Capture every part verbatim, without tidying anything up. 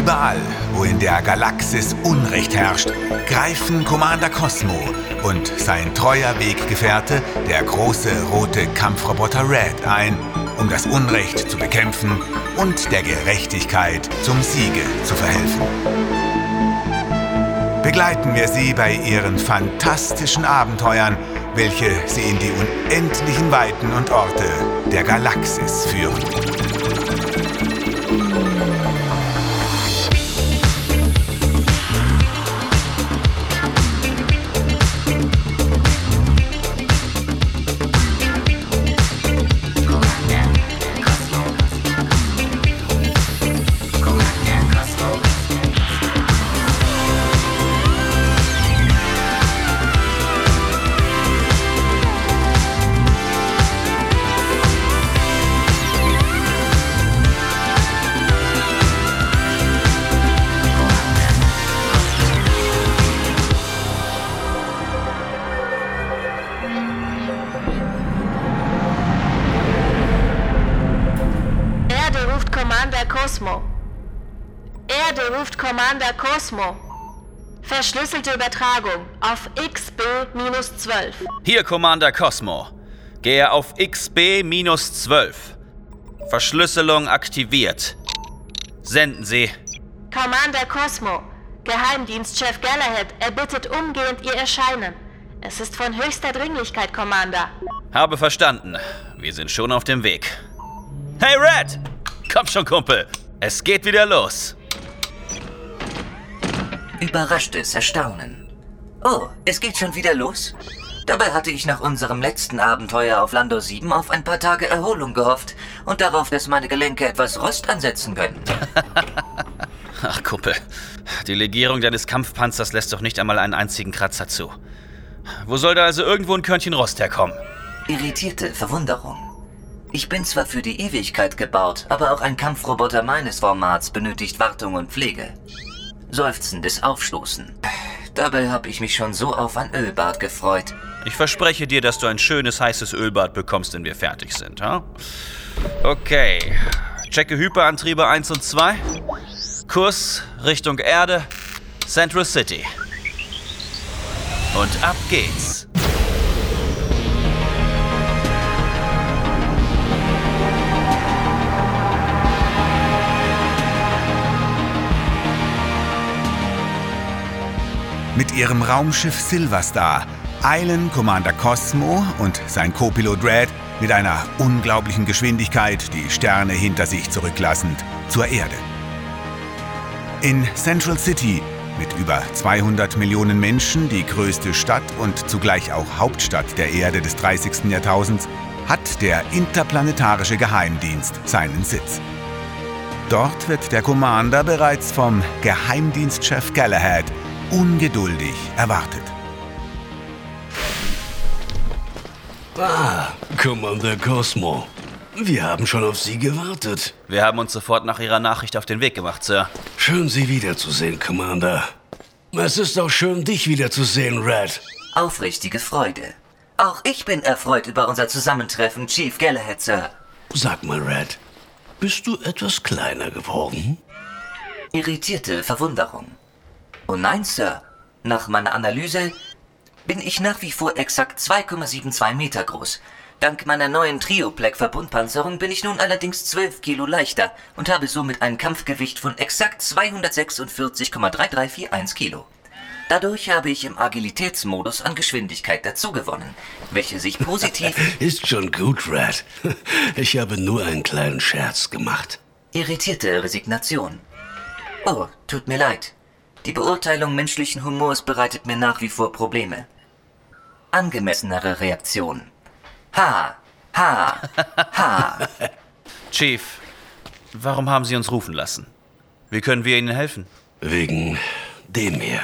Überall, wo in der Galaxis Unrecht herrscht, greifen Commander Cosmo und sein treuer Weggefährte, der große rote Kampfroboter Red, ein, um das Unrecht zu bekämpfen und der Gerechtigkeit zum Siege zu verhelfen. Begleiten wir sie bei ihren fantastischen Abenteuern, welche sie in die unendlichen Weiten und Orte der Galaxis führen. Commander Cosmo. Erde ruft Commander Cosmo. Verschlüsselte Übertragung auf X B zwölf. Hier, Commander Cosmo. Gehe auf X B zwölf. Verschlüsselung aktiviert. Senden Sie. Commander Cosmo. Geheimdienstchef Galahad erbittet umgehend Ihr Erscheinen. Es ist von höchster Dringlichkeit, Commander. Habe verstanden. Wir sind schon auf dem Weg. Hey, Red! Komm schon, Kumpel. Es geht wieder los. Überraschtes Erstaunen. Oh, es geht schon wieder los? Dabei hatte ich nach unserem letzten Abenteuer auf Lando sieben auf ein paar Tage Erholung gehofft und darauf, dass meine Gelenke etwas Rost ansetzen können. Ach, Kumpel. Die Legierung deines Kampfpanzers lässt doch nicht einmal einen einzigen Kratzer zu. Wo soll da also irgendwo ein Körnchen Rost herkommen? Irritierte Verwunderung. Ich bin zwar für die Ewigkeit gebaut, aber auch ein Kampfroboter meines Formats benötigt Wartung und Pflege. Seufzendes Aufstoßen. Dabei habe ich mich schon so auf ein Ölbad gefreut. Ich verspreche dir, dass du ein schönes, heißes Ölbad bekommst, wenn wir fertig sind, ha? Okay. Checke Hyperantriebe eins und zwei. Kurs Richtung Erde, Central City. Und ab geht's. Mit ihrem Raumschiff Silverstar eilen Commander Cosmo und sein Co-Pilot Red mit einer unglaublichen Geschwindigkeit, die Sterne hinter sich zurücklassend, zur Erde. In Central City, mit über zweihundert Millionen Menschen, die größte Stadt und zugleich auch Hauptstadt der Erde des dreißigsten Jahrtausends, hat der interplanetarische Geheimdienst seinen Sitz. Dort wird der Commander bereits vom Geheimdienstchef Galahad ungeduldig erwartet. Ah, Commander Cosmo. Wir haben schon auf Sie gewartet. Wir haben uns sofort nach Ihrer Nachricht auf den Weg gemacht, Sir. Schön, Sie wiederzusehen, Commander. Es ist auch schön, dich wiederzusehen, Red. Aufrichtige Freude. Auch ich bin erfreut über unser Zusammentreffen, Chief Galahad, Sir. Sag mal, Red, bist du etwas kleiner geworden? Irritierte Verwunderung. Oh nein, Sir. Nach meiner Analyse bin ich nach wie vor exakt zwei Komma zweiundsiebzig Meter groß. Dank meiner neuen Trioplex-Verbundpanzerung bin ich nun allerdings zwölf Kilo leichter und habe somit ein Kampfgewicht von exakt zweihundertsechsundvierzig Komma drei drei vier eins Kilo. Dadurch habe ich im Agilitätsmodus an Geschwindigkeit dazugewonnen, welche sich positiv... Ist schon gut, Red. Ich habe nur einen kleinen Scherz gemacht. Irritierte Resignation. Oh, tut mir leid. Die Beurteilung menschlichen Humors bereitet mir nach wie vor Probleme. Angemessenere Reaktion. Ha, ha, ha. Chief, warum haben Sie uns rufen lassen? Wie können wir Ihnen helfen? Wegen dem hier.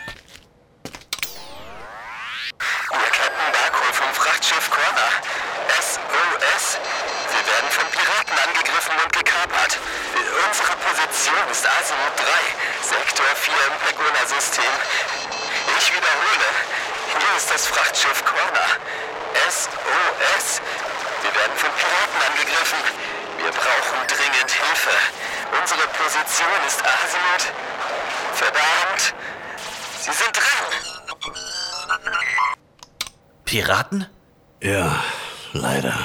Wir Captain Barcol vom Frachtschiff Corner. S O S. Wir werden von Piraten angegriffen und gekapert. Unsere Position ist Azimuth drei, Sektor vier im Pegona-System. Ich wiederhole, hier ist das Frachtschiff Corner. S O S. Wir werden von Piraten angegriffen. Wir brauchen dringend Hilfe. Unsere Position ist Azimuth. Verdammt. Sie sind dran. Piraten? Ja, leider.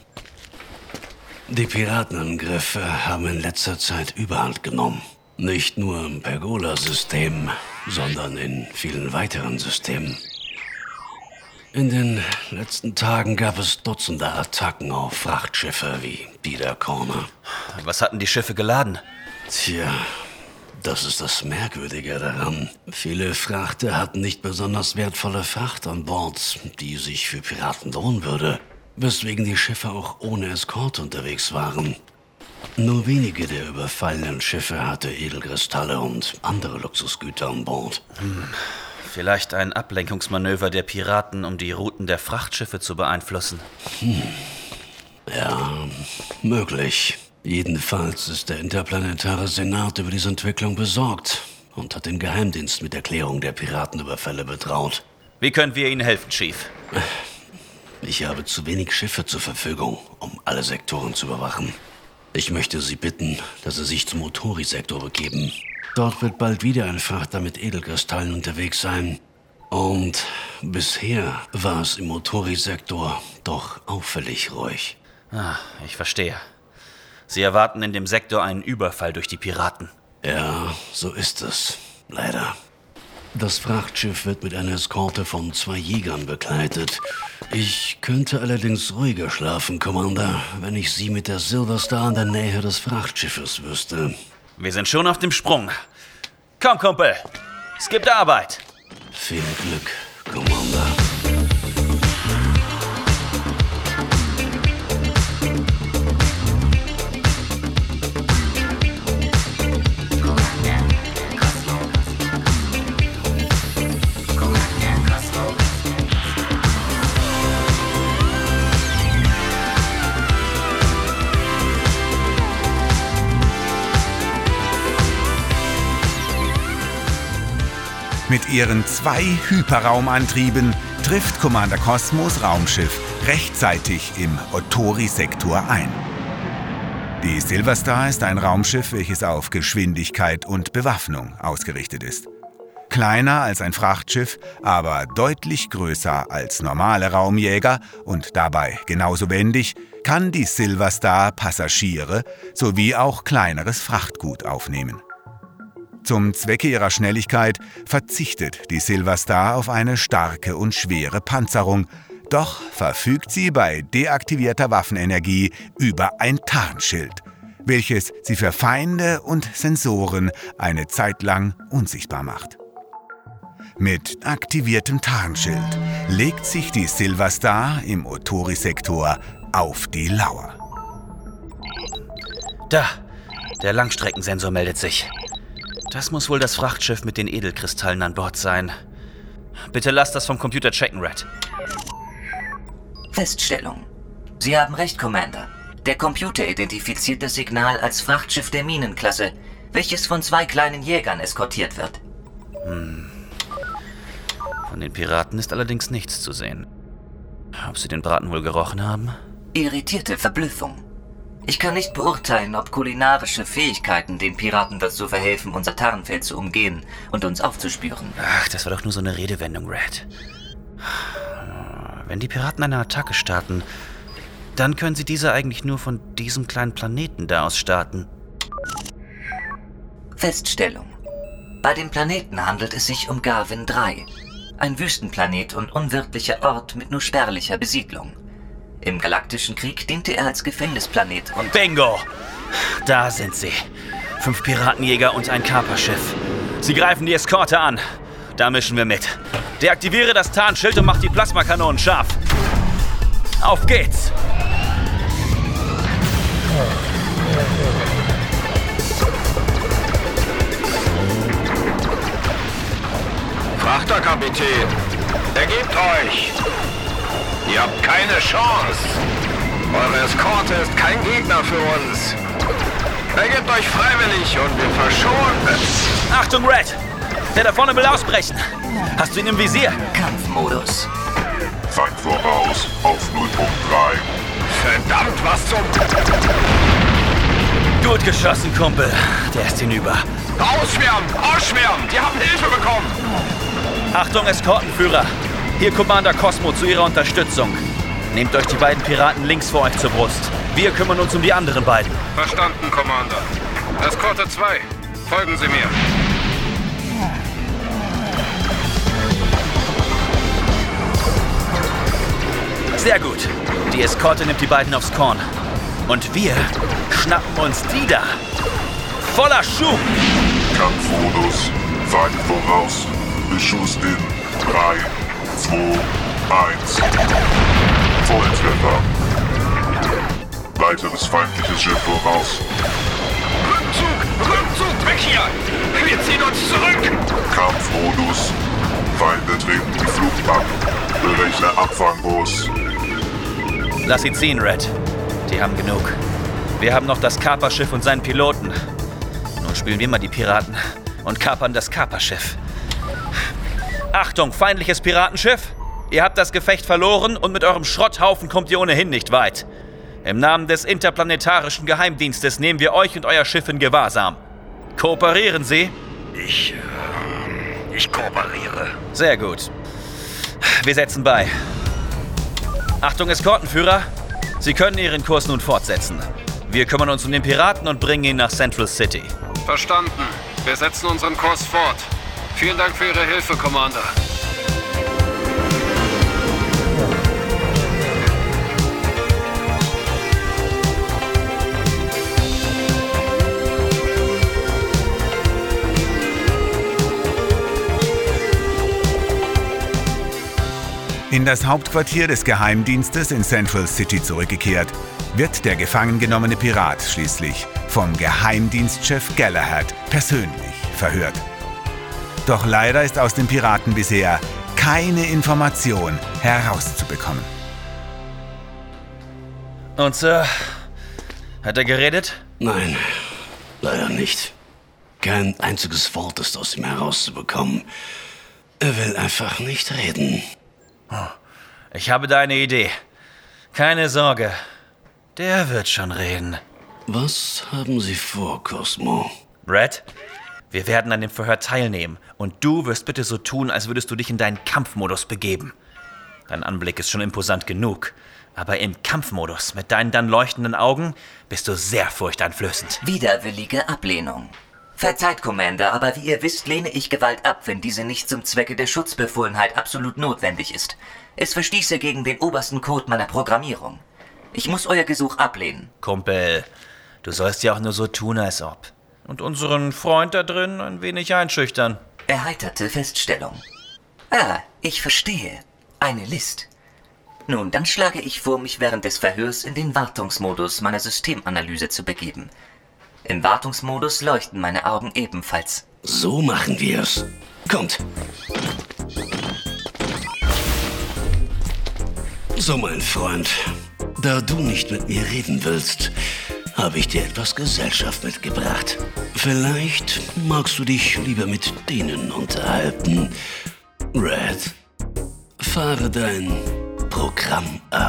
Die Piratenangriffe haben in letzter Zeit Überhand genommen. Nicht nur im Pergola-System, sondern in vielen weiteren Systemen. In den letzten Tagen gab es Dutzende Attacken auf Frachtschiffe wie Peter Corner. Was hatten die Schiffe geladen? Tja, das ist das Merkwürdige daran. Viele Frachter hatten nicht besonders wertvolle Fracht an Bord, die sich für Piraten lohnen würde, weswegen die Schiffe auch ohne Eskorte unterwegs waren. Nur wenige der überfallenen Schiffe hatte Edelkristalle und andere Luxusgüter an Bord. Hm. Vielleicht ein Ablenkungsmanöver der Piraten, um die Routen der Frachtschiffe zu beeinflussen. Hm. Ja, möglich. Jedenfalls ist der Interplanetare Senat über diese Entwicklung besorgt und hat den Geheimdienst mit Erklärung der Piratenüberfälle betraut. Wie können wir Ihnen helfen, Chief? Ich habe zu wenig Schiffe zur Verfügung, um alle Sektoren zu überwachen. Ich möchte Sie bitten, dass Sie sich zum Otori-Sektor begeben. Dort wird bald wieder ein Frachter mit Edelkristallen unterwegs sein. Und bisher war es im Otori-Sektor doch auffällig ruhig. Ah, ich verstehe. Sie erwarten in dem Sektor einen Überfall durch die Piraten. Ja, so ist es. Leider. Das Frachtschiff wird mit einer Eskorte von zwei Jägern begleitet. Ich könnte allerdings ruhiger schlafen, Commander, wenn ich Sie mit der Silver Star in der Nähe des Frachtschiffes wüsste. Wir sind schon auf dem Sprung. Komm, Kumpel. Es gibt Arbeit. Viel Glück, Commander. Mit ihren zwei Hyperraumantrieben trifft Commander Cosmos Raumschiff rechtzeitig im Otori-Sektor ein. Die Silver Star ist ein Raumschiff, welches auf Geschwindigkeit und Bewaffnung ausgerichtet ist. Kleiner als ein Frachtschiff, aber deutlich größer als normale Raumjäger und dabei genauso wendig, kann die Silver Star Passagiere sowie auch kleineres Frachtgut aufnehmen. Zum Zwecke ihrer Schnelligkeit verzichtet die Silver Star auf eine starke und schwere Panzerung, doch verfügt sie bei deaktivierter Waffenenergie über ein Tarnschild, welches sie für Feinde und Sensoren eine Zeit lang unsichtbar macht. Mit aktiviertem Tarnschild legt sich die Silver Star im Otori-Sektor auf die Lauer. Da, der Langstreckensensor meldet sich. Das muss wohl das Frachtschiff mit den Edelkristallen an Bord sein. Bitte lasst das vom Computer checken, Red. Feststellung. Sie haben recht, Commander. Der Computer identifiziert das Signal als Frachtschiff der Minenklasse, welches von zwei kleinen Jägern eskortiert wird. Hm. Von den Piraten ist allerdings nichts zu sehen. Ob sie den Braten wohl gerochen haben? Irritierte Verblüffung. Ich kann nicht beurteilen, ob kulinarische Fähigkeiten den Piraten dazu verhelfen, unser Tarnfeld zu umgehen und uns aufzuspüren. Ach, das war doch nur so eine Redewendung, Red. Wenn die Piraten eine Attacke starten, dann können sie diese eigentlich nur von diesem kleinen Planeten da aus starten. Feststellung. Bei dem Planeten handelt es sich um Garvin drei. Ein Wüstenplanet und unwirtlicher Ort mit nur spärlicher Besiedlung. Im Galaktischen Krieg diente er als Gefängnisplanet und... Bingo! Da sind sie. Fünf Piratenjäger und ein Kaperschiff. Sie greifen die Eskorte an. Da mischen wir mit. Deaktiviere das Tarnschild und mach die Plasmakanonen scharf. Auf geht's! Frachterkapitän, ergebt euch! Ihr habt keine Chance! Eure Eskorte ist kein Gegner für uns! Ergebt euch freiwillig und wir verschonen... Achtung, Red! Der da vorne will ausbrechen! Hast du ihn im Visier? Kampfmodus. Zeit voraus auf null Punkt drei. Verdammt, was zum... Gut, Gut geschossen, Kumpel. Der ist hinüber. Ausschwärmen! Ausschwärmen! Die haben Hilfe bekommen! Achtung, Eskortenführer. Hier Commander Cosmo zu Ihrer Unterstützung. Nehmt euch die beiden Piraten links vor euch zur Brust. Wir kümmern uns um die anderen beiden. Verstanden, Commander. Eskorte zwei, folgen Sie mir. Sehr gut. Die Eskorte nimmt die beiden aufs Korn. Und wir schnappen uns die da. Voller Schub! Kampfmodus. Feind voraus. Beschuss in drei, zwei, eins. Volltreffer. Weiteres feindliches Schiff voraus. Rückzug! Rückzug! Weg hier! Wir ziehen uns zurück! Kampfmodus. Feinde treten die Flucht ab. Berechne Abfangkurs. Lass sie ziehen, Red. Die haben genug. Wir haben noch das Kaperschiff und seinen Piloten. Nun spielen wir mal die Piraten und kapern das Kaperschiff. Achtung, feindliches Piratenschiff! Ihr habt das Gefecht verloren und mit eurem Schrotthaufen kommt ihr ohnehin nicht weit. Im Namen des interplanetarischen Geheimdienstes nehmen wir euch und euer Schiff in Gewahrsam. Kooperieren Sie? Ich, äh, ich kooperiere. Sehr gut. Wir setzen bei. Achtung, Eskortenführer! Sie können Ihren Kurs nun fortsetzen. Wir kümmern uns um den Piraten und bringen ihn nach Central City. Verstanden. Wir setzen unseren Kurs fort. Vielen Dank für Ihre Hilfe, Commander. In das Hauptquartier des Geheimdienstes in Central City zurückgekehrt, wird der gefangen genommene Pirat schließlich vom Geheimdienstchef Galahad persönlich verhört. Doch leider ist aus dem Piraten bisher keine Information herauszubekommen. Und Sir, hat er geredet? Nein, leider nicht. Kein einziges Wort ist aus ihm herauszubekommen. Er will einfach nicht reden. Ich habe da eine Idee. Keine Sorge, der wird schon reden. Was haben Sie vor, Cosmo? Red, wir werden an dem Verhör teilnehmen und du wirst bitte so tun, als würdest du dich in deinen Kampfmodus begeben. Dein Anblick ist schon imposant genug, aber im Kampfmodus mit deinen dann leuchtenden Augen bist du sehr furchteinflößend. Widerwillige Ablehnung. Verzeiht, Commander, aber wie ihr wisst, lehne ich Gewalt ab, wenn diese nicht zum Zwecke der Schutzbefohlenheit absolut notwendig ist. Es verstieße gegen den obersten Code meiner Programmierung. Ich muss euer Gesuch ablehnen. Kumpel, du sollst ja auch nur so tun, als ob. Und unseren Freund da drin ein wenig einschüchtern. Erheiterte Feststellung. Ah, ich verstehe. Eine List. Nun, dann schlage ich vor, mich während des Verhörs in den Wartungsmodus meiner Systemanalyse zu begeben. Im Wartungsmodus leuchten meine Augen ebenfalls. So machen wir es. Kommt. So, mein Freund, da du nicht mit mir reden willst, habe ich dir etwas Gesellschaft mitgebracht. Vielleicht magst du dich lieber mit denen unterhalten. Red, fahre dein Programm ab.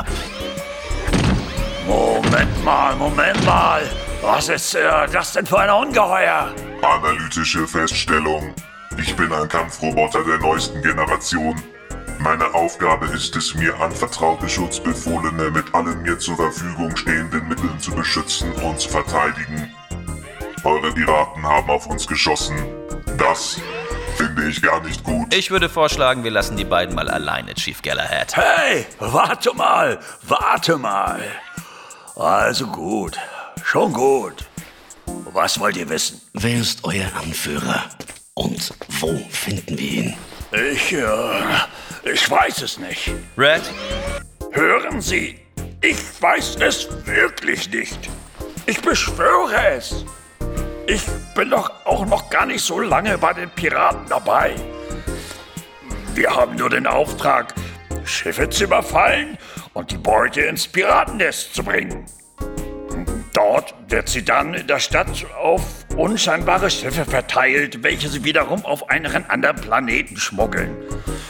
Moment mal, Moment mal. Was ist äh, das denn für ein Ungeheuer? Analytische Feststellung. Ich bin ein Kampfroboter der neuesten Generation. Meine Aufgabe ist es, mir anvertraute Schutzbefohlene mit allen mir zur Verfügung stehenden Mitteln zu beschützen und zu verteidigen. Eure Piraten haben auf uns geschossen. Das finde ich gar nicht gut. Ich würde vorschlagen, wir lassen die beiden mal alleine, Chief Galahad. Hey, warte mal, warte mal. Also gut, schon gut. Was wollt ihr wissen? Wer ist euer Anführer? Und wo finden wir ihn? Ich, äh, ich weiß es nicht. Red? Hören Sie, ich weiß es wirklich nicht. Ich beschwöre es. Ich bin doch auch noch gar nicht so lange bei den Piraten dabei. Wir haben nur den Auftrag, Schiffe zu überfallen und die Beute ins Piratennest zu bringen. Dort wird sie dann in der Stadt auf unscheinbare Schiffe verteilt, welche sie wiederum auf einen anderen Planeten schmuggeln.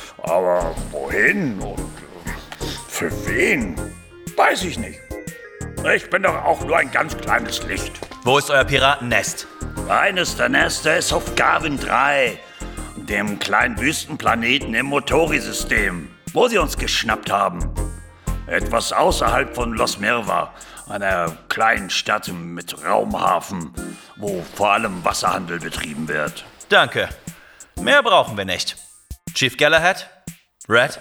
Aber wohin und für wen, weiß ich nicht. Ich bin doch auch nur ein ganz kleines Licht. Wo ist euer Piratennest? Eines der Nester ist auf Garvin drei, dem kleinen Wüstenplaneten im Motori-System, wo sie uns geschnappt haben. Etwas außerhalb von Los Mirva, einer kleinen Stadt mit Raumhafen, wo vor allem Wasserhandel betrieben wird. Danke. Mehr brauchen wir nicht. Chief Galahad? Red?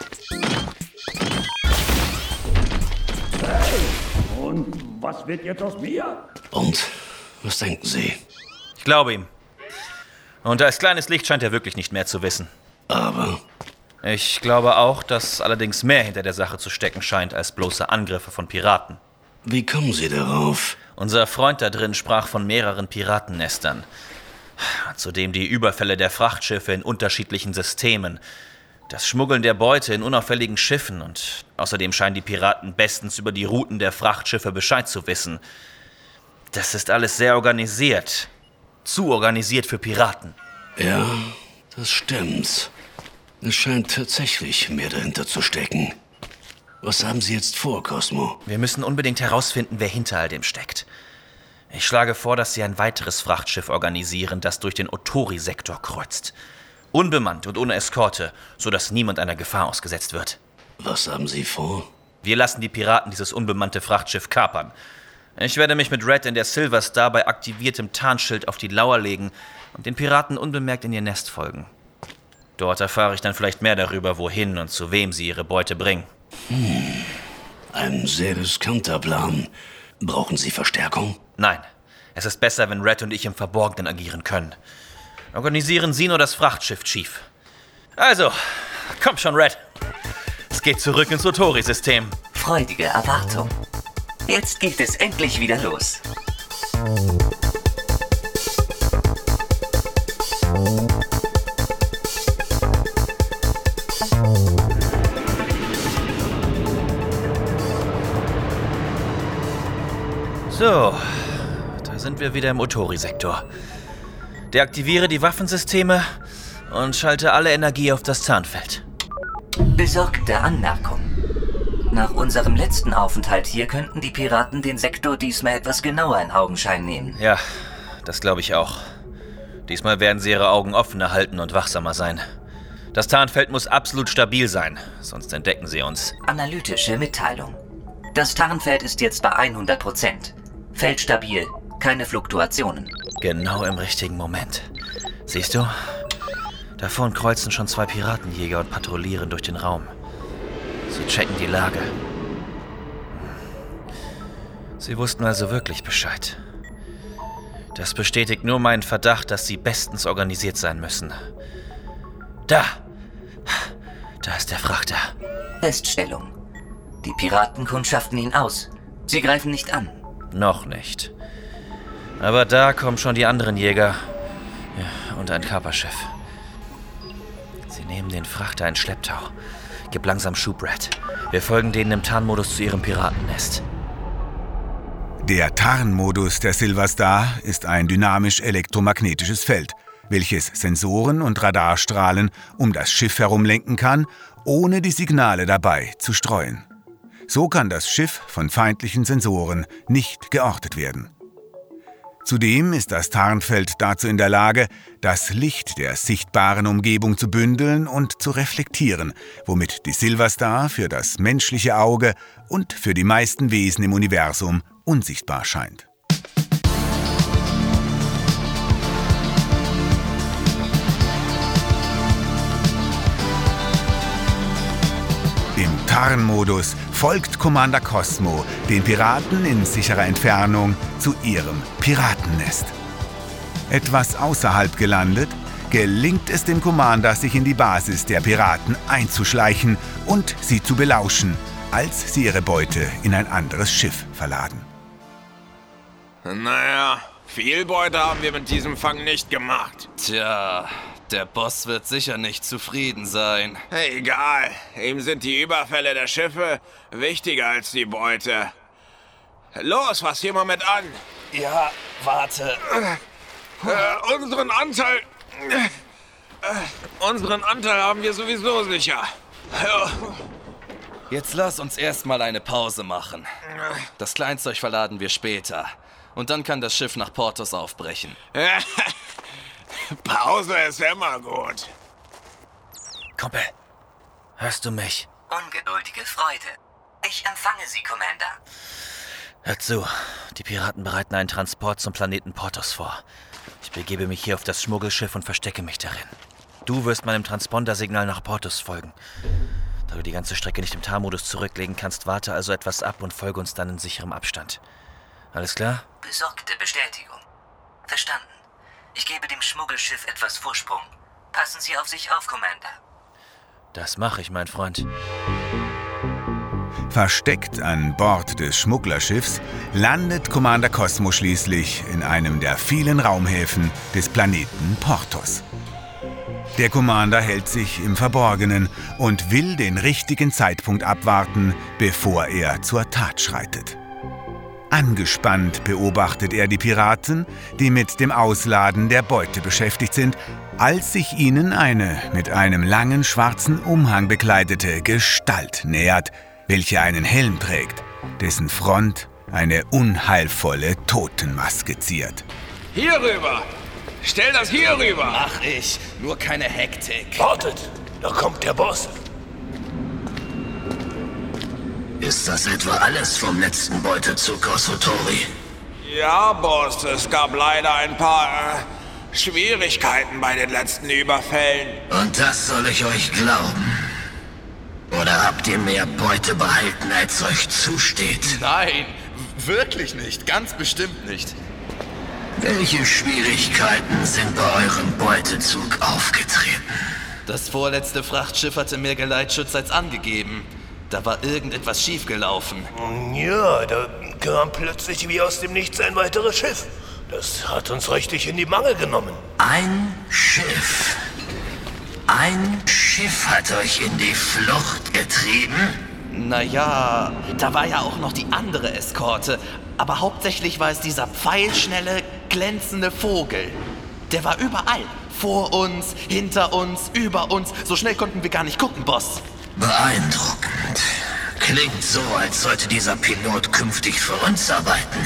Hey, und was wird jetzt aus mir? Und was denken Sie? Ich glaube ihm. Und als kleines Licht scheint er wirklich nicht mehr zu wissen. Aber ich glaube auch, dass allerdings mehr hinter der Sache zu stecken scheint als bloße Angriffe von Piraten. wie kommen Sie darauf? Unser Freund da drin sprach von mehreren Piratennestern. Zudem die Überfälle der Frachtschiffe in unterschiedlichen Systemen. Das Schmuggeln der Beute in unauffälligen Schiffen und außerdem scheinen die Piraten bestens über die Routen der Frachtschiffe Bescheid zu wissen. Das ist alles sehr organisiert. Zu organisiert für Piraten. Ja, das stimmt. Es scheint tatsächlich mehr dahinter zu stecken. Was haben Sie jetzt vor, Cosmo? Wir müssen unbedingt herausfinden, wer hinter all dem steckt. Ich schlage vor, dass Sie ein weiteres Frachtschiff organisieren, das durch den Otori-Sektor kreuzt. Unbemannt und ohne Eskorte, sodass niemand einer Gefahr ausgesetzt wird. Was haben Sie vor? Wir lassen die Piraten dieses unbemannte Frachtschiff kapern. Ich werde mich mit Red in der Silver Star bei aktiviertem Tarnschild auf die Lauer legen und den Piraten unbemerkt in ihr Nest folgen. Dort erfahre ich dann vielleicht mehr darüber, wohin und zu wem sie ihre Beute bringen. Hm, ein sehr riskanter Plan. Brauchen Sie Verstärkung? Nein, es ist besser, wenn Red und ich im Verborgenen agieren können. Organisieren Sie nur das Frachtschiff, Chief. Also, komm schon, Red. Es geht zurück ins Otori-System. Freudige Erwartung. Jetzt geht es endlich wieder los. So, da sind wir wieder im Otori-Sektor. Deaktiviere die Waffensysteme und schalte alle Energie auf das Tarnfeld. Besorgte Anmerkung. Nach unserem letzten Aufenthalt hier könnten die Piraten den Sektor diesmal etwas genauer in Augenschein nehmen. Ja, das glaube ich auch. Diesmal werden sie ihre Augen offener halten und wachsamer sein. Das Tarnfeld muss absolut stabil sein, sonst entdecken sie uns. Analytische Mitteilung. Das Tarnfeld ist jetzt bei hundert Prozent. Feld stabil, keine Fluktuationen. Genau im richtigen Moment. Siehst du? Davon kreuzen schon zwei Piratenjäger und patrouillieren durch den Raum. Sie checken die Lage. Sie wussten also wirklich Bescheid. Das bestätigt nur meinen Verdacht, dass sie bestens organisiert sein müssen. Da! Da ist der Frachter. Feststellung. Die Piraten kundschaften ihn aus. Sie greifen nicht an. Noch nicht. Aber da kommen schon die anderen Jäger. Ja, und ein Kaperschiff. Sie nehmen den Frachter in Schlepptau. Gib langsam Schub, Red. Wir folgen denen im Tarnmodus zu ihrem Piratennest. Der Tarnmodus der Silver Star ist ein dynamisch-elektromagnetisches Feld, welches Sensoren und Radarstrahlen um das Schiff herum lenken kann, ohne die Signale dabei zu streuen. So kann das Schiff von feindlichen Sensoren nicht geortet werden. Zudem ist das Tarnfeld dazu in der Lage, das Licht der sichtbaren Umgebung zu bündeln und zu reflektieren, womit die Silver Star für das menschliche Auge und für die meisten Wesen im Universum unsichtbar scheint. Im Tarnmodus folgt Commander Cosmo den Piraten in sicherer Entfernung zu ihrem Piratennest. Etwas außerhalb gelandet, gelingt es dem Commander, sich in die Basis der Piraten einzuschleichen und sie zu belauschen, als sie ihre Beute in ein anderes Schiff verladen. Naja, viel Beute haben wir mit diesem Fang nicht gemacht. Tja, der Boss wird sicher nicht zufrieden sein. Egal, ihm sind die Überfälle der Schiffe wichtiger als die Beute. Los, fass hier mal mit an. Ja, warte. Äh, unseren Anteil... Äh, unseren Anteil haben wir sowieso sicher. Jetzt lass uns erstmal eine Pause machen. Das Kleinzeug verladen wir später. Und dann kann das Schiff nach Portos aufbrechen. Pause ist immer gut. Kumpel, hörst du mich? Ungeduldige Freude. Ich empfange Sie, Commander. Hör zu, die Piraten bereiten einen Transport zum Planeten Portos vor. Ich begebe mich hier auf das Schmuggelschiff und verstecke mich darin. Du wirst meinem Transpondersignal nach Portos folgen. Da du die ganze Strecke nicht im Tarnmodus zurücklegen kannst, warte also etwas ab und folge uns dann in sicherem Abstand. Alles klar? Besorgte Bestätigung. Verstanden. Ich gebe dem Schmuggelschiff etwas Vorsprung. Passen Sie auf sich auf, Commander. Das mache ich, mein Freund. Versteckt an Bord des Schmugglerschiffs landet Commander Cosmo schließlich in einem der vielen Raumhäfen des Planeten Portos. Der Commander hält sich im Verborgenen und will den richtigen Zeitpunkt abwarten, bevor er zur Tat schreitet. Angespannt beobachtet er die Piraten, die mit dem Ausladen der Beute beschäftigt sind, als sich ihnen eine mit einem langen schwarzen Umhang bekleidete Gestalt nähert, welche einen Helm trägt, dessen Front eine unheilvolle Totenmaske ziert. Hier rüber! Stell das hier rüber! Ach ich, nur keine Hektik. Wartet, da kommt der Boss. Ist das etwa alles vom letzten Beutezug aus Sotori? Ja, Boss, es gab leider ein paar äh, Schwierigkeiten bei den letzten Überfällen. Und das soll ich euch glauben? Oder habt ihr mehr Beute behalten, als euch zusteht? Nein, wirklich nicht. Ganz bestimmt nicht. Welche Schwierigkeiten sind bei eurem Beutezug aufgetreten? Das vorletzte Frachtschiff hatte mehr Geleitschutz als angegeben. Da war irgendetwas schiefgelaufen. Ja, da kam plötzlich wie aus dem Nichts ein weiteres Schiff. Das hat uns richtig in die Mangel genommen. Ein Schiff? Ein Schiff hat euch in die Flucht getrieben? Naja, da war ja auch noch die andere Eskorte. Aber hauptsächlich war es dieser pfeilschnelle, glänzende Vogel. Der war überall. Vor uns, hinter uns, über uns. So schnell konnten wir gar nicht gucken, Boss. Beeindruckend. Klingt so, als sollte dieser Pilot künftig für uns arbeiten.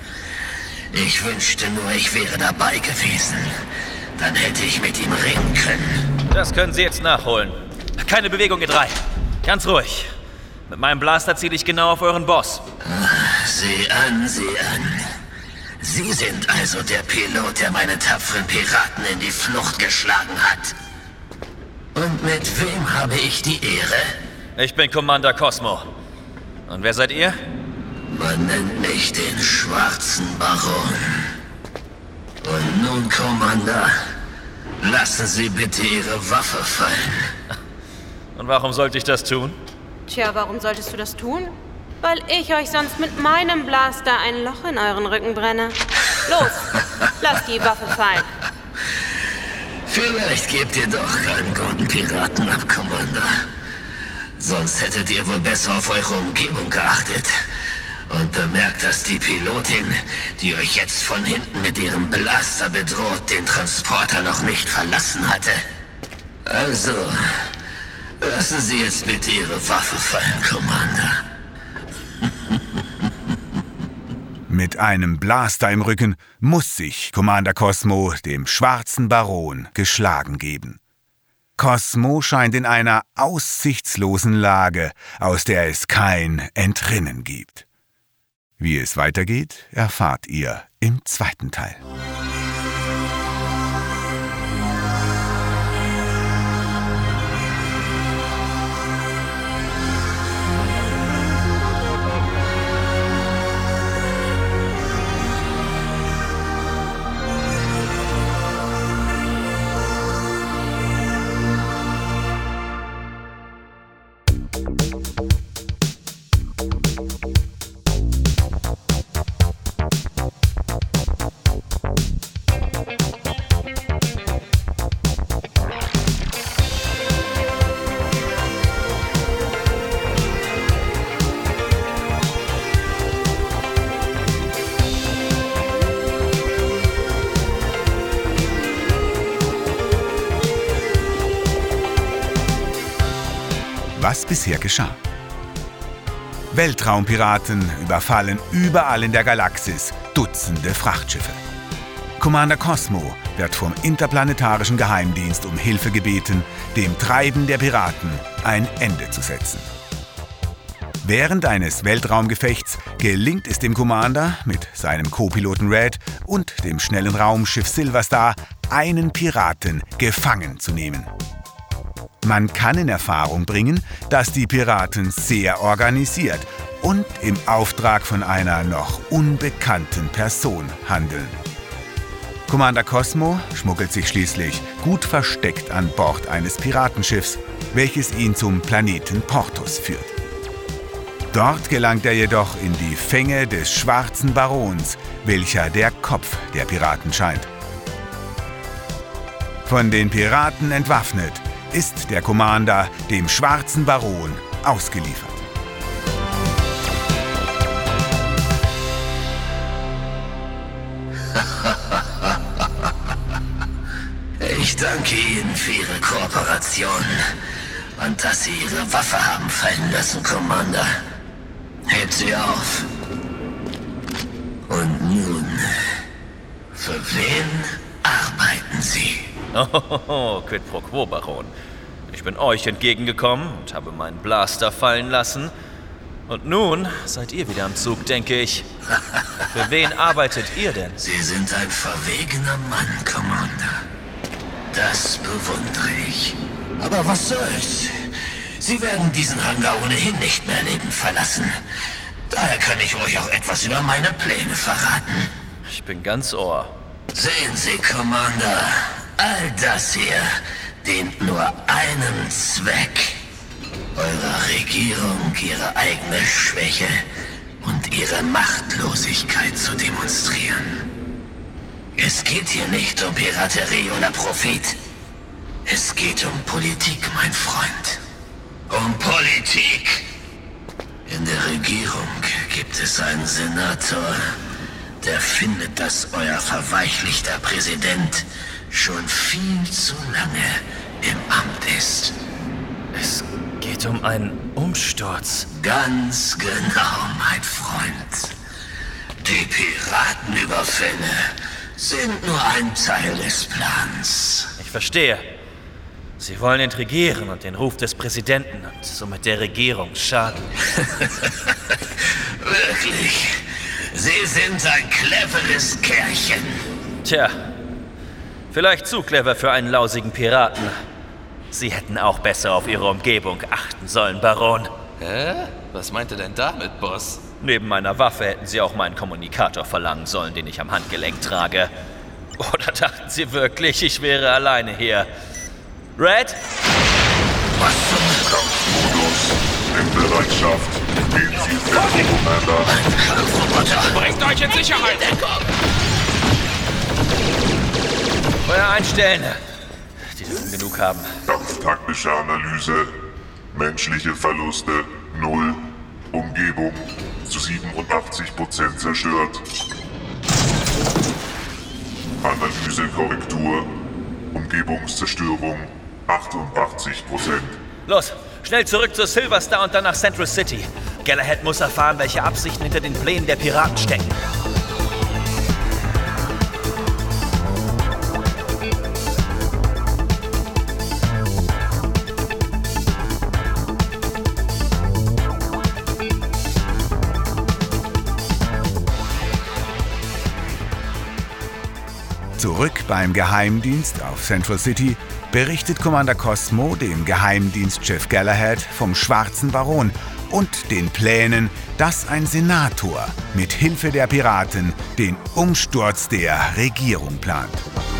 Ich wünschte nur, ich wäre dabei gewesen. Dann hätte ich mit ihm reden können. Das können Sie jetzt nachholen. Keine Bewegung, ihr drei. Ganz ruhig. Mit meinem Blaster ziele ich genau auf euren Boss. Sieh an, sieh an. Sie sind also der Pilot, der meine tapferen Piraten in die Flucht geschlagen hat. Und mit wem habe ich die Ehre? Ich bin Commander Cosmo. Und wer seid ihr? Man nennt mich den Schwarzen Baron. Und nun, Commander, lassen Sie bitte Ihre Waffe fallen. Und warum sollte ich das tun? Tja, warum solltest du das tun? Weil ich euch sonst mit meinem Blaster ein Loch in euren Rücken brenne. Los, lasst die Waffe fallen. Vielleicht gebt ihr doch einen guten Piraten ab, Commander. Sonst hättet ihr wohl besser auf eure Umgebung geachtet. Und bemerkt, dass die Pilotin, die euch jetzt von hinten mit ihrem Blaster bedroht, den Transporter noch nicht verlassen hatte. Also, lassen Sie jetzt bitte Ihre Waffe fallen, Commander. Mit einem Blaster im Rücken muss sich Commander Cosmo dem Schwarzen Baron geschlagen geben. Cosmo scheint in einer aussichtslosen Lage, aus der es kein Entrinnen gibt. Wie es weitergeht, erfahrt ihr im zweiten Teil. Was bisher geschah. Weltraumpiraten überfallen überall in der Galaxis Dutzende Frachtschiffe. Commander Cosmo wird vom interplanetarischen Geheimdienst um Hilfe gebeten, dem Treiben der Piraten ein Ende zu setzen. Während eines Weltraumgefechts gelingt es dem Commander mit seinem Co-Piloten Red und dem schnellen Raumschiff Silverstar, einen Piraten gefangen zu nehmen. Man kann in Erfahrung bringen, dass die Piraten sehr organisiert und im Auftrag von einer noch unbekannten Person handeln. Commander Cosmo schmuggelt sich schließlich gut versteckt an Bord eines Piratenschiffs, welches ihn zum Planeten Portus führt. Dort gelangt er jedoch in die Fänge des Schwarzen Barons, welcher der Kopf der Piraten scheint. Von den Piraten entwaffnet, ist der Commander dem Schwarzen Baron ausgeliefert. Ich danke Ihnen für Ihre Kooperation und dass Sie Ihre Waffe haben fallen lassen, Commander. Hebt sie auf. Und nun, für wen arbeiten Sie? Oh, quid pro quo, Baron. Ich bin euch entgegengekommen und habe meinen Blaster fallen lassen. Und nun seid ihr wieder am Zug, denke ich. Für wen arbeitet ihr denn? Sie sind ein verwegener Mann, Commander. Das bewundere ich. Aber was soll's? Sie werden diesen Hangar ohnehin nicht mehr lebend verlassen. Daher kann ich euch auch etwas über meine Pläne verraten. Ich bin ganz Ohr. Sehen Sie, Commander, all das hier dient nur einem Zweck. Eurer Regierung ihre eigene Schwäche und ihre Machtlosigkeit zu demonstrieren. Es geht hier nicht um Piraterie oder Profit. Es geht um Politik, mein Freund. Um Politik. In der Regierung gibt es einen Senator, der findet, dass euer verweichlichter Präsident schon viel zu lange im Amt ist. Es geht um einen Umsturz. Ganz genau, mein Freund. Die Piratenüberfälle sind nur ein Teil des Plans. Ich verstehe. Sie wollen intrigieren und den Ruf des Präsidenten und somit der Regierung schaden. Wirklich? Sie sind ein cleveres Kerlchen. Tja, vielleicht zu clever für einen lausigen Piraten. Sie hätten auch besser auf Ihre Umgebung achten sollen, Baron. Hä? Was meint ihr denn damit, Boss? Neben meiner Waffe hätten Sie auch meinen Kommunikator verlangen sollen, den ich am Handgelenk trage. Oder dachten Sie wirklich, ich wäre alleine hier? Red? Was zum Kampfmodus in Bereitschaft. Gehen Sie fest, Commander. Kampfroboter! Bringt euch in Sicherheit! Feuer einstellen! Die dürfen genug haben. Kampftaktische Analyse. Menschliche Verluste null. Umgebung zu siebenundachtzig Prozent zerstört. Analysekorrektur. Umgebungszerstörung achtundachtzig Prozent. Los, schnell zurück zur Silverstar und dann nach Central City. Galahad muss erfahren, welche Absichten hinter den Plänen der Piraten stecken. Zurück beim Geheimdienst auf Central City berichtet Commander Cosmo dem Geheimdienstchef Galahad vom Schwarzen Baron und den Plänen, dass ein Senator mit Hilfe der Piraten den Umsturz der Regierung plant.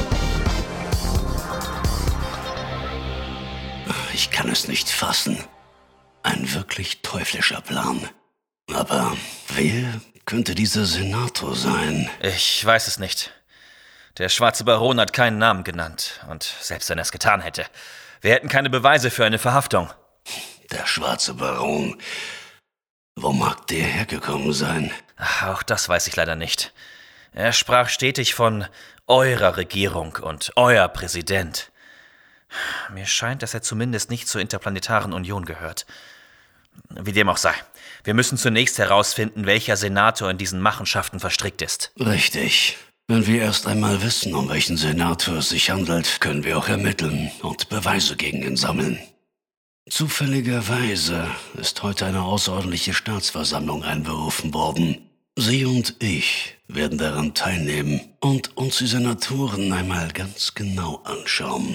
Ich kann es nicht fassen. Ein wirklich teuflischer Plan. Aber wer könnte dieser Senator sein? Ich weiß es nicht. Der Schwarze Baron hat keinen Namen genannt. Und selbst wenn er es getan hätte, wir hätten keine Beweise für eine Verhaftung. Der Schwarze Baron. Wo mag der hergekommen sein? Ach, auch das weiß ich leider nicht. Er sprach stetig von eurer Regierung und euer Präsident. Mir scheint, dass er zumindest nicht zur Interplanetaren Union gehört. Wie dem auch sei. Wir müssen zunächst herausfinden, welcher Senator in diesen Machenschaften verstrickt ist. Richtig. Wenn wir erst einmal wissen, um welchen Senator es sich handelt, können wir auch ermitteln und Beweise gegen ihn sammeln. Zufälligerweise ist heute eine außerordentliche Staatsversammlung einberufen worden. Sie und ich werden daran teilnehmen und uns die Senatoren einmal ganz genau anschauen.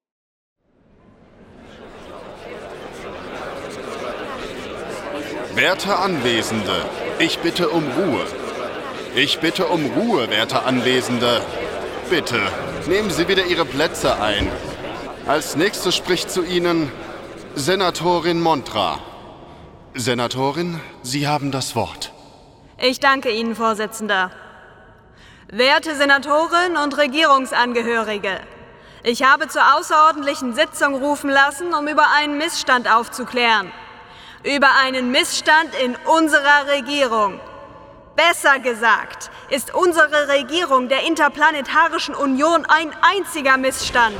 Werte Anwesende, ich bitte um Ruhe. Ich bitte um Ruhe, werte Anwesende. Bitte, nehmen Sie wieder Ihre Plätze ein. Als nächstes spricht zu Ihnen Senatorin Montra. Senatorin, Sie haben das Wort. Ich danke Ihnen, Vorsitzender. Werte Senatoren und Regierungsangehörige, ich habe zur außerordentlichen Sitzung rufen lassen, um über einen Missstand aufzuklären. Über einen Missstand in unserer Regierung. Besser gesagt, ist unsere Regierung der Interplanetarischen Union ein einziger Missstand.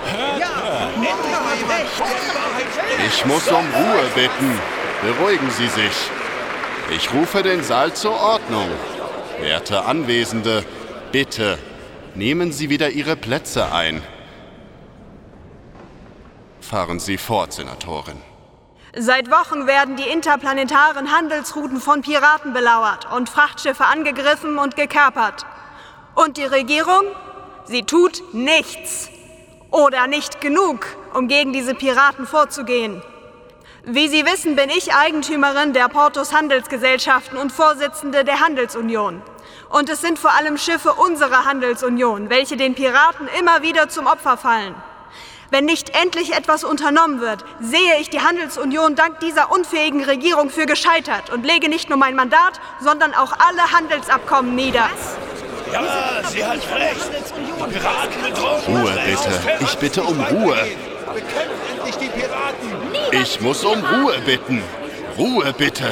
Ich muss um Ruhe bitten. Beruhigen Sie sich. Ich rufe den Saal zur Ordnung. Werte Anwesende, bitte, nehmen Sie wieder Ihre Plätze ein. Fahren Sie fort, Senatorin. Seit Wochen werden die interplanetaren Handelsrouten von Piraten belauert und Frachtschiffe angegriffen und gekapert. Und die Regierung? Sie tut nichts. Oder nicht genug, um gegen diese Piraten vorzugehen. Wie Sie wissen, bin ich Eigentümerin der Portos Handelsgesellschaften und Vorsitzende der Handelsunion. Und es sind vor allem Schiffe unserer Handelsunion, welche den Piraten immer wieder zum Opfer fallen. Wenn nicht endlich etwas unternommen wird, sehe ich die Handelsunion dank dieser unfähigen Regierung für gescheitert und lege nicht nur mein Mandat, sondern auch alle Handelsabkommen nieder. Ja, sie hat recht. Die Piraten bedrohen. Ruhe bitte. Ich bitte um Ruhe. Bekämpft endlich die Piraten. Ich muss um Ruhe bitten. Ruhe bitte.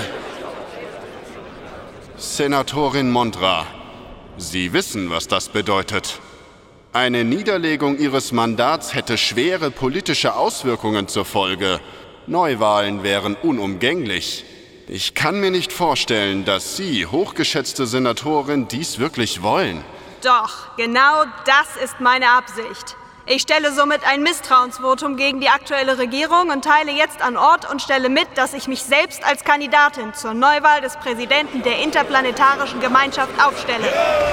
Senatorin Montra, Sie wissen, was das bedeutet. Eine Niederlegung Ihres Mandats hätte schwere politische Auswirkungen zur Folge. Neuwahlen wären unumgänglich. Ich kann mir nicht vorstellen, dass Sie, hochgeschätzte Senatorin, dies wirklich wollen. Doch, genau das ist meine Absicht. Ich stelle somit ein Misstrauensvotum gegen die aktuelle Regierung und teile jetzt an Ort und Stelle mit, dass ich mich selbst als Kandidatin zur Neuwahl des Präsidenten der Interplanetarischen Gemeinschaft aufstelle.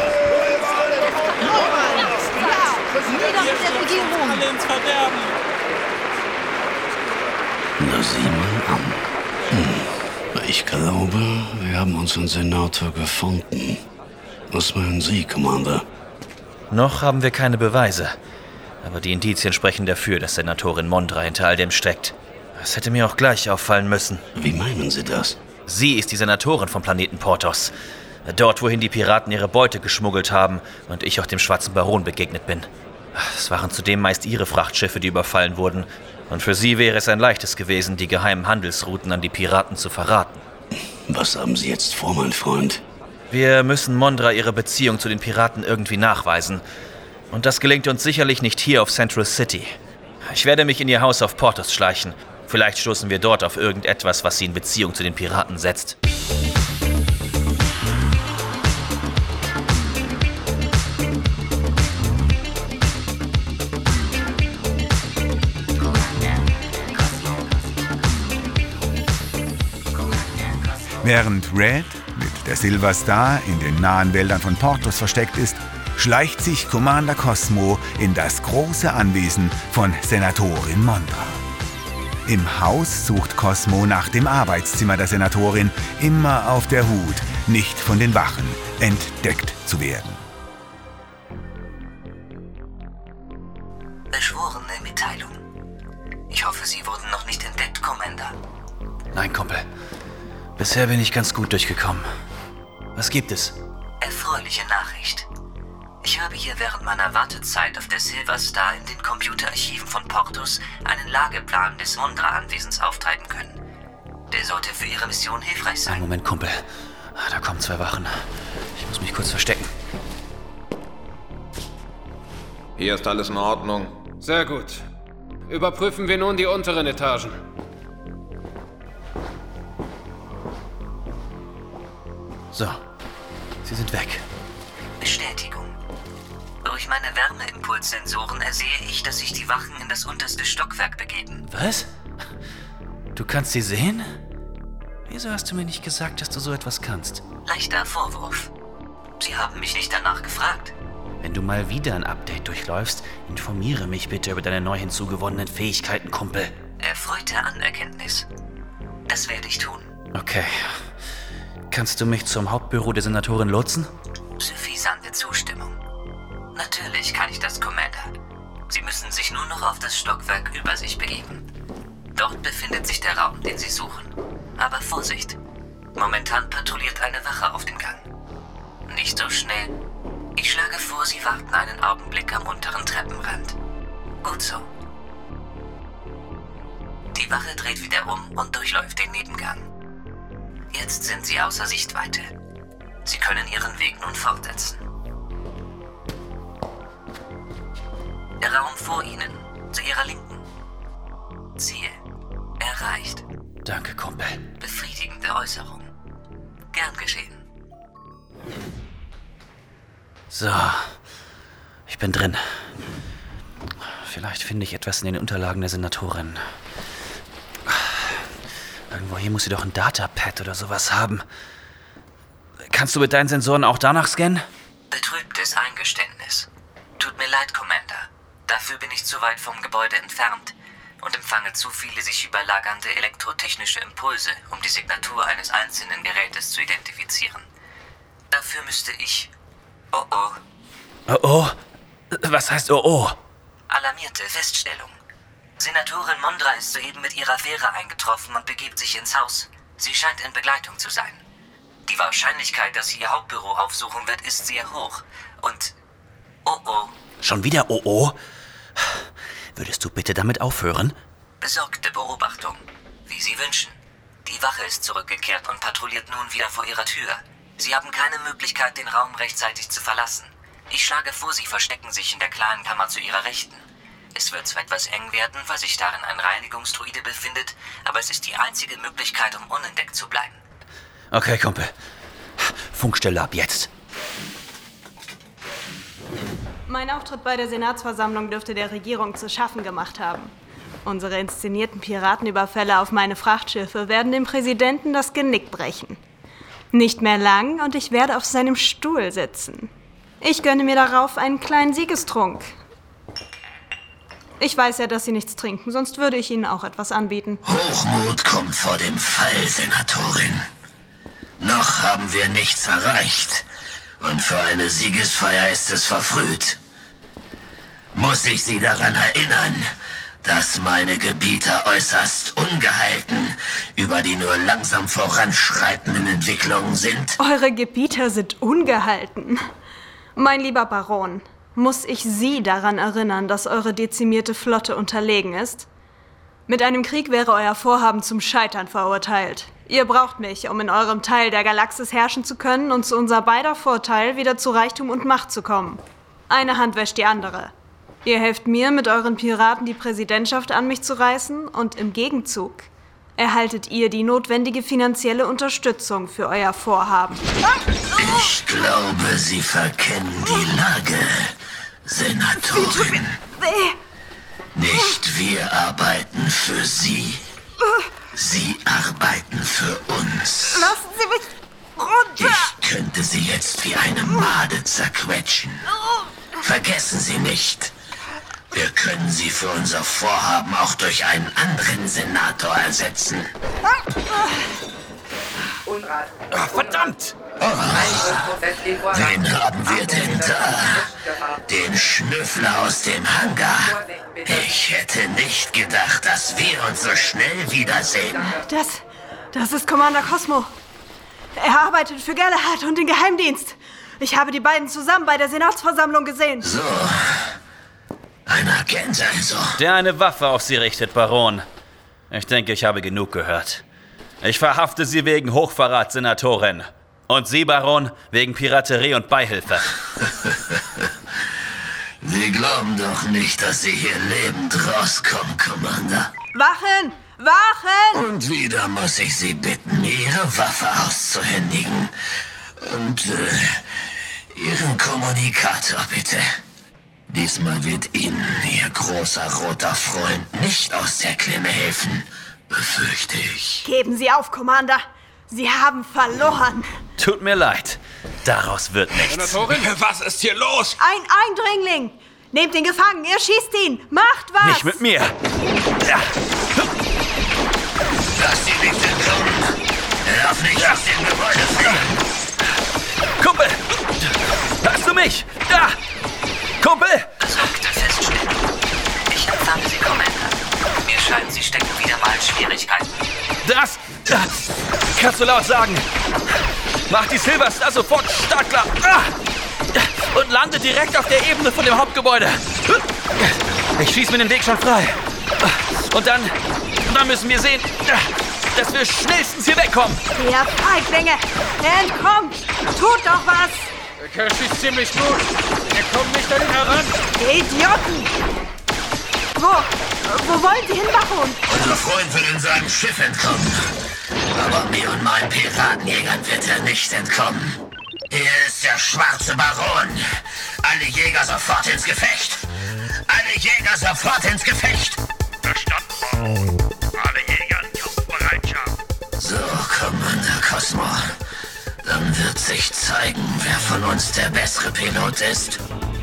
Na, sieh mal an. Hm. Ich glaube, wir haben unseren Senator gefunden. Was meinen Sie, Commander? Noch haben wir keine Beweise. Aber die Indizien sprechen dafür, dass Senatorin Montra hinter all dem steckt. Das hätte mir auch gleich auffallen müssen. Wie meinen Sie das? Sie ist die Senatorin vom Planeten Portos. Dort, wohin die Piraten ihre Beute geschmuggelt haben und ich auch dem Schwarzen Baron begegnet bin. Es waren zudem meist ihre Frachtschiffe, die überfallen wurden. Und für sie wäre es ein leichtes gewesen, die geheimen Handelsrouten an die Piraten zu verraten. Was haben Sie jetzt vor, mein Freund? Wir müssen Montra ihre Beziehung zu den Piraten irgendwie nachweisen. Und das gelingt uns sicherlich nicht hier auf Central City. Ich werde mich in ihr Haus auf Portos schleichen. Vielleicht stoßen wir dort auf irgendetwas, was sie in Beziehung zu den Piraten setzt. Während Red mit der Silver Star in den nahen Wäldern von Portos versteckt ist, schleicht sich Commander Cosmo in das große Anwesen von Senatorin Montra. Im Haus sucht Cosmo nach dem Arbeitszimmer der Senatorin, immer auf der Hut, nicht von den Wachen entdeckt zu werden. Beschworene Mitteilung. Ich hoffe, Sie wurden noch nicht entdeckt, Commander. Nein, Kumpel. Bisher bin ich ganz gut durchgekommen. Was gibt es? Erfreuliche Nachricht. Ich habe hier während meiner Wartezeit auf der Silver Star in den Computerarchiven von Portos einen Lageplan des Montra-Anwesens auftreiben können. Der sollte für Ihre Mission hilfreich sein. Einen Moment, Kumpel. Da kommen zwei Wachen. Ich muss mich kurz verstecken. Hier ist alles in Ordnung. Sehr gut. Überprüfen wir nun die unteren Etagen. So, sie sind weg. Bestätigung. Durch meine Wärmeimpulssensoren ersehe ich, dass sich die Wachen in das unterste Stockwerk begeben. Was? Du kannst sie sehen? Wieso hast du mir nicht gesagt, dass du so etwas kannst? Leichter Vorwurf. Sie haben mich nicht danach gefragt. Wenn du mal wieder ein Update durchläufst, informiere mich bitte über deine neu hinzugewonnenen Fähigkeiten, Kumpel. Erfreute Anerkenntnis. Das werde ich tun. Okay. Kannst du mich zum Hauptbüro der Senatorin lotsen? Suffisante Zustimmung. Natürlich kann ich das, Commander. Sie müssen sich nur noch auf das Stockwerk über sich begeben. Dort befindet sich der Raum, den Sie suchen. Aber Vorsicht! Momentan patrouilliert eine Wache auf dem Gang. Nicht so schnell. Ich schlage vor, Sie warten einen Augenblick am unteren Treppenrand. Gut so. Die Wache dreht wieder um und durchläuft den Nebengang. Jetzt sind Sie außer Sichtweite. Sie können Ihren Weg nun fortsetzen. Der Raum vor Ihnen, zu Ihrer Linken. Ziel erreicht. Danke, Kumpel. Befriedigende Äußerung. Gern geschehen. So, ich bin drin. Vielleicht finde ich etwas in den Unterlagen der Senatorin. Irgendwo hier muss sie doch ein Datapad oder sowas haben. Kannst du mit deinen Sensoren auch danach scannen? Betrübtes Eingeständnis. Tut mir leid, Commander. Dafür bin ich zu weit vom Gebäude entfernt und empfange zu viele sich überlagernde elektrotechnische Impulse, um die Signatur eines einzelnen Gerätes zu identifizieren. Dafür müsste ich... Oh oh. Oh oh? Was heißt oh oh? Alarmierte Feststellung. Senatorin Mondra ist soeben mit ihrer Fähre eingetroffen und begibt sich ins Haus. Sie scheint in Begleitung zu sein. Die Wahrscheinlichkeit, dass sie ihr Hauptbüro aufsuchen wird, ist sehr hoch. Und... Oh oh. Schon wieder oh oh? Würdest du bitte damit aufhören? Besorgte Beobachtung. Wie Sie wünschen. Die Wache ist zurückgekehrt und patrouilliert nun wieder vor ihrer Tür. Sie haben keine Möglichkeit, den Raum rechtzeitig zu verlassen. Ich schlage vor, Sie verstecken sich in der kleinen Kammer zu Ihrer Rechten. Es wird zwar etwas eng werden, weil sich darin ein Reinigungsdruide befindet, aber es ist die einzige Möglichkeit, um unentdeckt zu bleiben. Okay, Kumpel. Funkstelle ab jetzt. Mein Auftritt bei der Senatsversammlung dürfte der Regierung zu schaffen gemacht haben. Unsere inszenierten Piratenüberfälle auf meine Frachtschiffe werden dem Präsidenten das Genick brechen. Nicht mehr lang und ich werde auf seinem Stuhl sitzen. Ich gönne mir darauf einen kleinen Siegestrunk. Ich weiß ja, dass Sie nichts trinken, sonst würde ich Ihnen auch etwas anbieten. Hochmut kommt vor dem Fall, Senatorin. Noch haben wir nichts erreicht. Und für eine Siegesfeier ist es verfrüht. Muss ich Sie daran erinnern, dass meine Gebieter äußerst ungehalten über die nur langsam voranschreitenden Entwicklungen sind? Eure Gebieter sind ungehalten. Mein lieber Baron, muss ich Sie daran erinnern, dass eure dezimierte Flotte unterlegen ist? Mit einem Krieg wäre euer Vorhaben zum Scheitern verurteilt. Ihr braucht mich, um in eurem Teil der Galaxis herrschen zu können und zu unser beider Vorteil wieder zu Reichtum und Macht zu kommen. Eine Hand wäscht die andere. Ihr helft mir, mit euren Piraten die Präsidentschaft an mich zu reißen und im Gegenzug erhaltet ihr die notwendige finanzielle Unterstützung für euer Vorhaben. Ich glaube, Sie verkennen die Lage, Senatorin. Nicht wir arbeiten für Sie. Sie arbeiten für uns. Lassen Sie mich runter! Ich könnte Sie jetzt wie eine Made zerquetschen. Vergessen Sie nicht, wir können Sie für unser Vorhaben auch durch einen anderen Senator ersetzen. Ach, verdammt! Oh, wen haben wir denn da? Den Schnüffler aus dem Hangar. Ich hätte nicht gedacht, dass wir uns so schnell wiedersehen. Das, das ist Commander Cosmo. Er arbeitet für Galahad und den Geheimdienst. Ich habe die beiden zusammen bei der Senatsversammlung gesehen. So, ein Agent also. Der eine Waffe auf Sie richtet, Baron. Ich denke, ich habe genug gehört. Ich verhafte Sie wegen Hochverrat, Senatorin. Und Sie, Baron, wegen Piraterie und Beihilfe. Sie glauben doch nicht, dass Sie hier lebend rauskommen, Commander. Wachen! Wachen! Und wieder muss ich Sie bitten, Ihre Waffe auszuhändigen. Und äh, Ihren Kommunikator bitte. Diesmal wird Ihnen Ihr großer roter Freund nicht aus der Klemme helfen, befürchte ich. Geben Sie auf, Commander. Sie haben verloren. Tut mir leid. Daraus wird nichts. Senatorin, was ist hier los? Ein Eindringling. Nehmt ihn gefangen, ihr schießt ihn. Macht was. Nicht mit mir. Ja. Lass sie nicht entkommen. Er darf nicht ja. aus dem Gebäude fliehen. Kumpel! Hörst du mich? Da! Kumpel! Besorgte Feststellung. Ich empfange Sie, Commander. Mir scheint, Sie stecken wieder mal in Schwierigkeiten. Das, das kannst du laut sagen. Mach die Silverstar sofort startklar. Und lande direkt auf der Ebene von dem Hauptgebäude. Ich schieß mir den Weg schon frei. Und dann, dann müssen wir sehen, dass wir schnellstens hier wegkommen. Ihr Feiglinge, entkommt! Tut doch was! Der Kerl schießt ziemlich gut. Wir kommen nicht an ihn heran. Idioten! Wo? Wo wollen Sie hin, Baron? Unser Freund will in seinem Schiff entkommen. Aber mir und meinen Piratenjägern wird er nicht entkommen. Hier ist der schwarze Baron. Alle Jäger sofort ins Gefecht. Alle Jäger sofort ins Gefecht. Verstanden. Alle Jäger in Kampfbereitschaft. So, Commander Cosmo. Dann wird sich zeigen, wer von uns der bessere Pilot ist.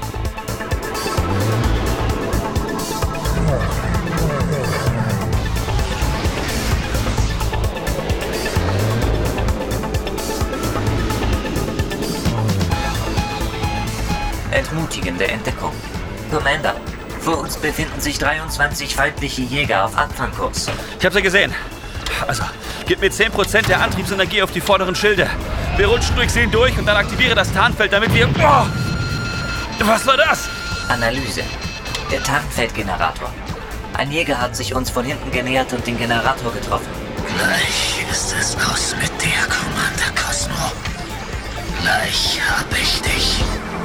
Entmutigende Entdeckung. Commander, vor uns befinden sich dreiundzwanzig feindliche Jäger auf Abfangkurs. Ich hab's ja gesehen. Also, gib mir zehn Prozent der Antriebsenergie auf die vorderen Schilde. Wir rutschen durch sie durch und dann aktiviere das Tarnfeld, damit wir... Oh! Was war das? Analyse. Der Tarnfeldgenerator. Ein Jäger hat sich uns von hinten genähert und den Generator getroffen. Gleich ist es aus mit dir, Commander Cosmo. Gleich hab ich dich.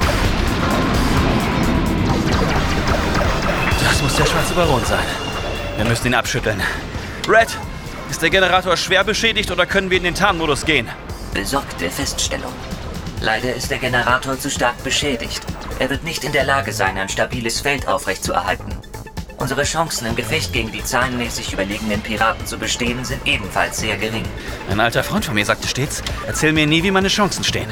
Das muss der schwarze Baron sein. Wir müssen ihn abschütteln. Red, ist der Generator schwer beschädigt oder können wir in den Tarnmodus gehen? Besorgte Feststellung. Leider ist der Generator zu stark beschädigt. Er wird nicht in der Lage sein, ein stabiles Feld aufrechtzuerhalten. Unsere Chancen im Gefecht gegen die zahlenmäßig überlegenen Piraten zu bestehen, sind ebenfalls sehr gering. Ein alter Freund von mir sagte stets, erzähl mir nie, wie meine Chancen stehen.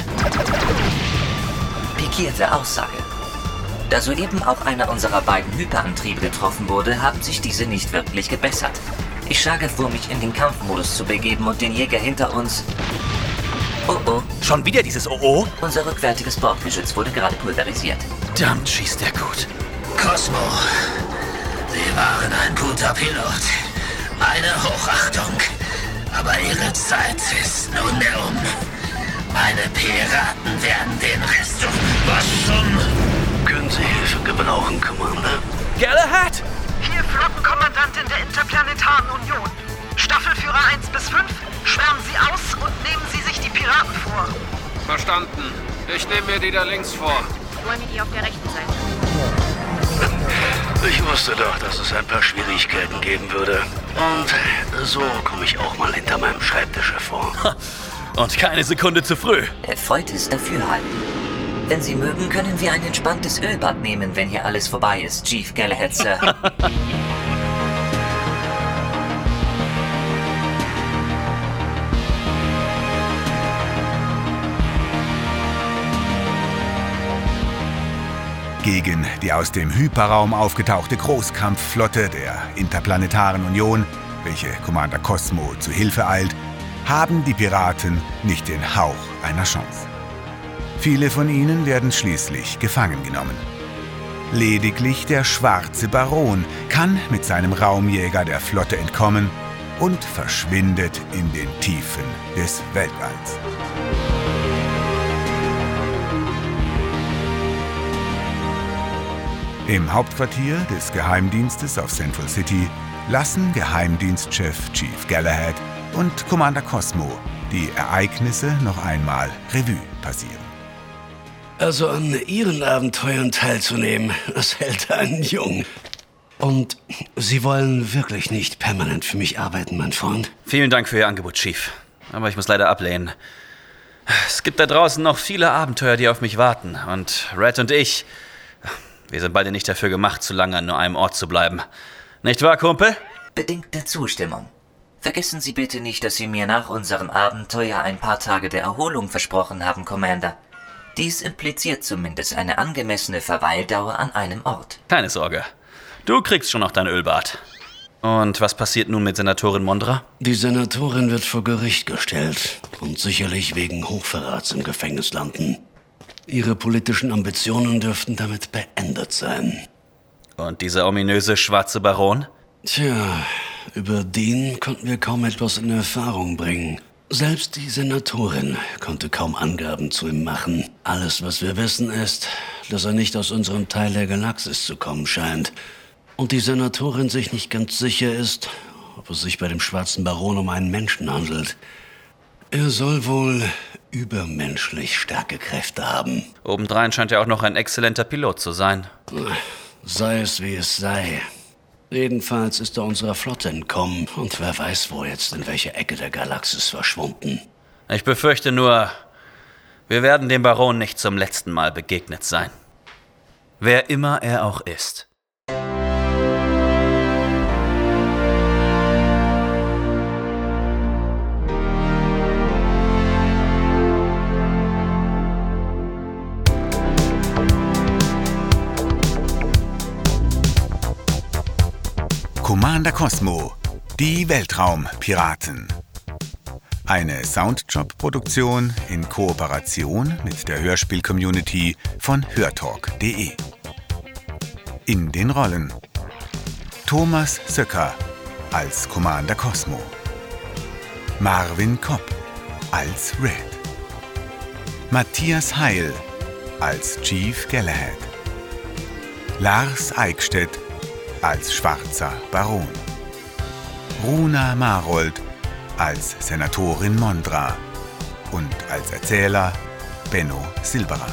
Pikierte Aussage. Da soeben auch einer unserer beiden Hyperantriebe getroffen wurde, haben sich diese nicht wirklich gebessert. Ich schlage vor, mich in den Kampfmodus zu begeben und den Jäger hinter uns... Oh oh. Schon wieder dieses Oh oh? Unser rückwärtiges Bordgeschütz wurde gerade pulverisiert. Verdammt, schießt der gut. Cosmo, Sie waren ein guter Pilot. Meine Hochachtung. Aber Ihre Zeit ist nunmehr um. Meine Piraten werden den Rest tun. Was zum... Können Sie Hilfe gebrauchen, Commander? Galahad! Hier Flottenkommandantin der Interplanetaren Union. Staffelführer eins bis fünf, schwärmen Sie aus und nehmen Sie sich die Piraten vor. Verstanden. Ich nehme mir die da links vor. Wollen wir die auf der rechten Seite? Ich wusste doch, dass es ein paar Schwierigkeiten geben würde. Und so komme ich auch mal hinter meinem Schreibtisch hervor. Und keine Sekunde zu früh. Erfreutes Dafürhalten. Wenn Sie mögen, können wir ein entspanntes Ölbad nehmen, wenn hier alles vorbei ist, Chief Galahad, Sir. Gegen die aus dem Hyperraum aufgetauchte Großkampfflotte der Interplanetaren Union, welche Commander Cosmo zu Hilfe eilt, haben die Piraten nicht den Hauch einer Chance. Viele von ihnen werden schließlich gefangen genommen. Lediglich der schwarze Baron kann mit seinem Raumjäger der Flotte entkommen und verschwindet in den Tiefen des Weltalls. Im Hauptquartier des Geheimdienstes auf Central City lassen Geheimdienstchef Chief Galahad und Commander Cosmo die Ereignisse noch einmal Revue passieren. Also an Ihren Abenteuern teilzunehmen, das hält einen jung. Und Sie wollen wirklich nicht permanent für mich arbeiten, mein Freund? Vielen Dank für Ihr Angebot, Chief. Aber ich muss leider ablehnen. Es gibt da draußen noch viele Abenteuer, die auf mich warten. Und Red und ich, wir sind beide nicht dafür gemacht, zu lange an nur einem Ort zu bleiben. Nicht wahr, Kumpel? Bedingte Zustimmung. Vergessen Sie bitte nicht, dass Sie mir nach unserem Abenteuer ein paar Tage der Erholung versprochen haben, Commander. Dies impliziert zumindest eine angemessene Verweildauer an einem Ort. Keine Sorge. Du kriegst schon noch dein Ölbad. Und was passiert nun mit Senatorin Mondra? Die Senatorin wird vor Gericht gestellt und sicherlich wegen Hochverrats im Gefängnis landen. Ihre politischen Ambitionen dürften damit beendet sein. Und dieser ominöse schwarze Baron? Tja, über den konnten wir kaum etwas in Erfahrung bringen. Selbst die Senatorin konnte kaum Angaben zu ihm machen. Alles, was wir wissen, ist, dass er nicht aus unserem Teil der Galaxis zu kommen scheint. Und die Senatorin sich nicht ganz sicher ist, ob es sich bei dem schwarzen Baron um einen Menschen handelt. Er soll wohl übermenschlich starke Kräfte haben. Obendrein scheint er auch noch ein exzellenter Pilot zu sein. Sei es wie es sei. Jedenfalls ist er unserer Flotte entkommen und wer weiß, wo jetzt in welcher Ecke der Galaxis verschwunden. Ich befürchte nur, wir werden dem Baron nicht zum letzten Mal begegnet sein. Wer immer er auch ist. Commander Cosmo, die Weltraumpiraten. Eine Soundjob-Produktion in Kooperation mit der Hörspiel-Community von hörtalk punkt de. In den Rollen: Thomas Söcker als Commander Cosmo, Marvin Kopp als Red, Matthias Heil als Chief Galahad, Lars Eickstedt als Schwarzer Baron, Runa Marold als Senatorin Mondra und als Erzähler Benno Silberer.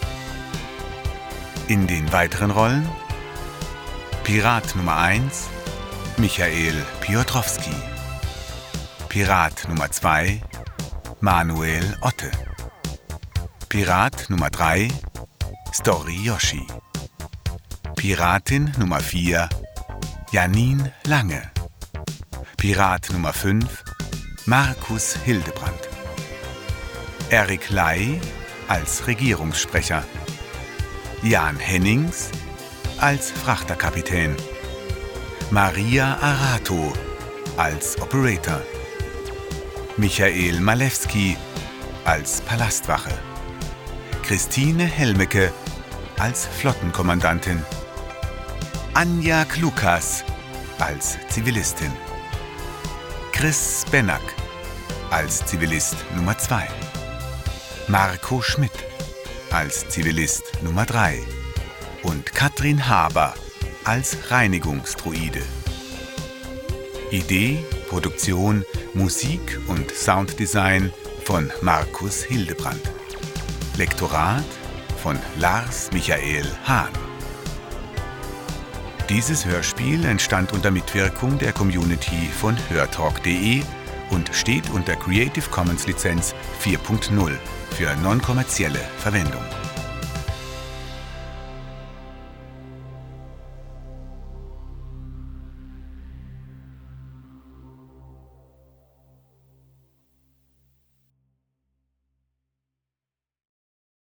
In den weiteren Rollen: Pirat Nummer eins Michael Piotrowski, Pirat Nummer zwei Manuel Otte, Pirat Nummer drei Story Yoshi, Piratin Nummer vier Janine Lange, Pirat Nummer fünf Markus Hildebrand, Erik Ley als Regierungssprecher, Jan Hennings als Frachterkapitän, Maria Arato als Operator, Michael Malewski als Palastwache, Christine Helmecke als Flottenkommandantin, Anja Klukas als Zivilistin, Chris Benack als Zivilist Nummer zwei, Marco Schmidt als Zivilist Nummer drei und Katrin Haber als Reinigungsdruide. Idee, Produktion, Musik und Sounddesign von Markus Hildebrand. Lektorat von Lars Michael Hahn. Dieses Hörspiel entstand unter Mitwirkung der Community von hörtalk punkt de und steht unter Creative Commons Lizenz vier Punkt null für non-kommerzielle Verwendung.